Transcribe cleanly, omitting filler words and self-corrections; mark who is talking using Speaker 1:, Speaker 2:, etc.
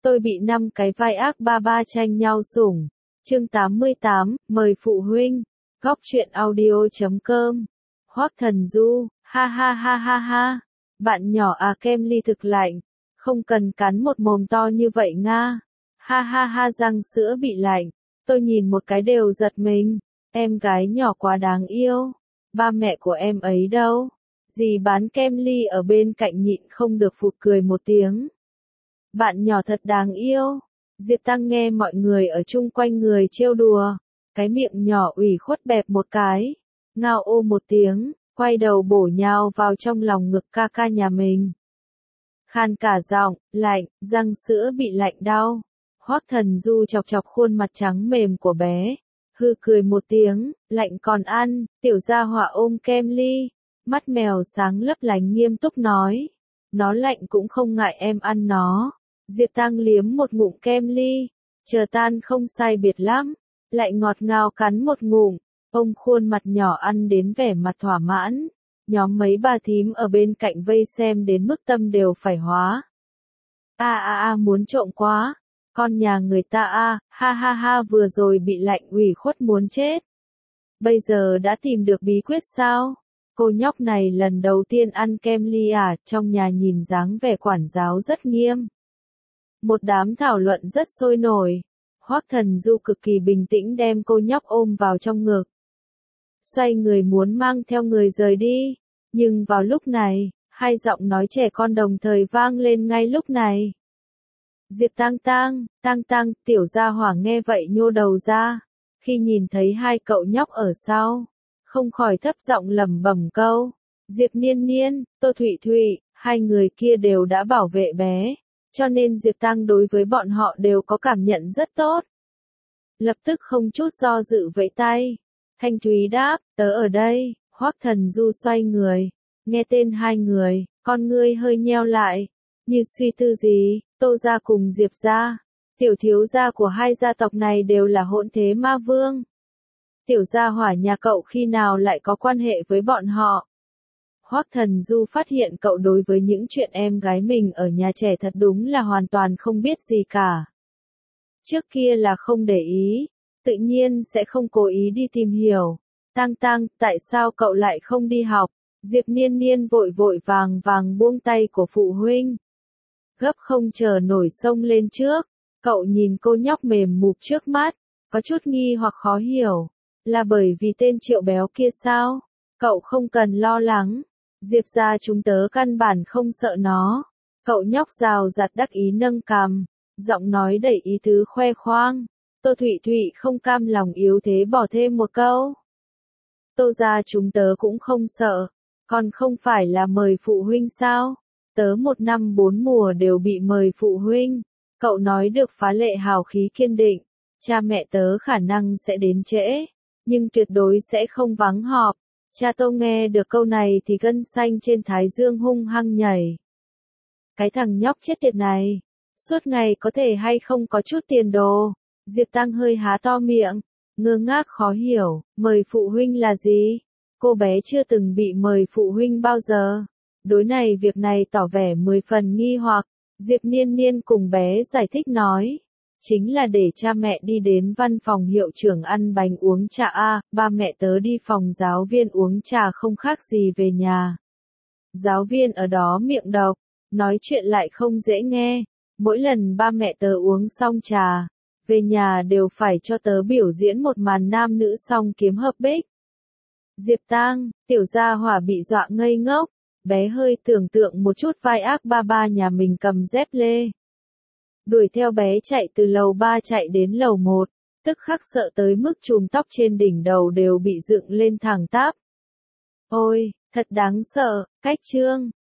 Speaker 1: Tôi bị 5 cái vai ác ba ba tranh nhau sủng. Chương 88, mời phụ huynh. Góc truyện audio.com. Hoắc Thần Du, ha ha ha ha ha. Bạn nhỏ à, kem ly thực lạnh. Không cần cắn một mồm to như vậy nga. Ha ha ha, răng sữa bị lạnh. Tôi nhìn một cái đều giật mình. Em gái nhỏ quá đáng yêu. Ba mẹ của em ấy đâu? Dì bán kem ly ở bên cạnh nhịn không được phụt cười một tiếng. Bạn nhỏ thật đáng yêu. Diệp Tăng nghe mọi người ở chung quanh người trêu đùa. Cái miệng nhỏ ủy khuất bẹp một cái. Ngao ô một tiếng, quay đầu bổ nhào vào trong lòng ngực ca ca nhà mình. Khan cả giọng, lạnh, răng sữa bị lạnh đau. Hoắc Thần Du chọc chọc khuôn mặt trắng mềm của bé. Hư cười một tiếng, lạnh còn ăn, tiểu gia hỏa ôm kem ly. Mắt mèo sáng lấp lánh nghiêm túc nói. Nó lạnh cũng không ngại em ăn nó. Diệp Tăng liếm một ngụm kem ly. Chờ tan không sai biệt lắm. Lại ngọt ngào cắn một ngụm. Ông khuôn mặt nhỏ ăn đến vẻ mặt thỏa mãn. Nhóm mấy bà thím ở bên cạnh vây xem đến mức tâm đều phải hóa. Muốn trộm quá. Con nhà người ta ha ha ha, vừa rồi bị lạnh ủy khuất muốn chết. Bây giờ đã tìm được bí quyết sao? Cô nhóc này lần đầu tiên ăn kem ly à, trong nhà nhìn dáng vẻ quản giáo rất nghiêm. Một đám thảo luận rất sôi nổi. Hoắc Thần Du cực kỳ bình tĩnh đem cô nhóc ôm vào trong ngực. Xoay người muốn mang theo người rời đi. Nhưng vào lúc này, hai giọng nói trẻ con đồng thời vang lên ngay lúc này. Diệp Tăng, tiểu gia hỏa nghe vậy nhô đầu ra. Khi nhìn thấy hai cậu nhóc ở sau, không khỏi thấp giọng lẩm bẩm câu. Diệp Niên Niên, Tô Thụy Thụy, hai người kia đều đã bảo vệ bé. Cho nên Diệp Tăng đối với bọn họ đều có cảm nhận rất tốt. Lập tức không chút do dự vẫy tay. Thanh Thúy đáp, tớ ở đây. Hoắc Thần Du xoay người. Nghe tên hai người, con ngươi hơi nheo lại. Như suy tư gì, Tô gia cùng Diệp gia. Tiểu thiếu gia của hai gia tộc này đều là hỗn thế ma vương. Tiểu gia hỏa nhà cậu khi nào lại có quan hệ với bọn họ? Hoắc Thần Du phát hiện cậu đối với những chuyện em gái mình ở nhà trẻ thật đúng là hoàn toàn không biết gì cả. Trước kia là không để ý, tự nhiên sẽ không cố ý đi tìm hiểu. Tăng, tại sao cậu lại không đi học? Diệp Niên Niên vội vàng buông tay của phụ huynh. Gấp không chờ nổi xông lên trước. Cậu nhìn cô nhóc mềm mụp trước mắt, có chút nghi hoặc khó hiểu. Là bởi vì tên Triệu béo kia sao? Cậu không cần lo lắng. Diệp gia chúng tớ căn bản không sợ nó. Cậu nhóc rào rạt đắc ý nâng cằm, giọng nói đầy ý tứ khoe khoang. Tô Thụy Thụy không cam lòng yếu thế bỏ thêm một câu. Tô gia chúng tớ cũng không sợ. Còn không phải là mời phụ huynh sao? Tớ 1 năm 4 mùa đều bị mời phụ huynh. Cậu nói được phá lệ hào khí kiên định. Cha mẹ tớ khả năng sẽ đến trễ, nhưng tuyệt đối sẽ không vắng họp. Cha Tô nghe được câu này thì gân xanh trên thái dương hung hăng nhảy. Cái thằng nhóc chết tiệt này, suốt ngày có thể hay không có chút tiền đồ. Diệp Tăng hơi há to miệng, ngơ ngác khó hiểu, mời phụ huynh là gì? Cô bé chưa từng bị mời phụ huynh bao giờ. Đối này việc này tỏ vẻ 10 phần nghi hoặc. Diệp Niên Niên cùng bé giải thích nói. Chính là để cha mẹ đi đến văn phòng hiệu trưởng ăn bánh uống trà ba mẹ tớ đi phòng giáo viên uống trà không khác gì về nhà. Giáo viên ở đó miệng độc, nói chuyện lại không dễ nghe. Mỗi lần ba mẹ tớ uống xong trà, về nhà đều phải cho tớ biểu diễn một màn nam nữ song kiếm hợp bích. Diệp Tăng, tiểu gia hỏa bị dọa ngây ngốc. Bé hơi tưởng tượng một chút vai ác ba ba nhà mình cầm dép lê. Đuổi theo bé chạy từ lầu 3 chạy đến lầu 1, tức khắc sợ tới mức chùm tóc trên đỉnh đầu đều bị dựng lên thẳng tắp. Ôi, thật đáng sợ, cách chương.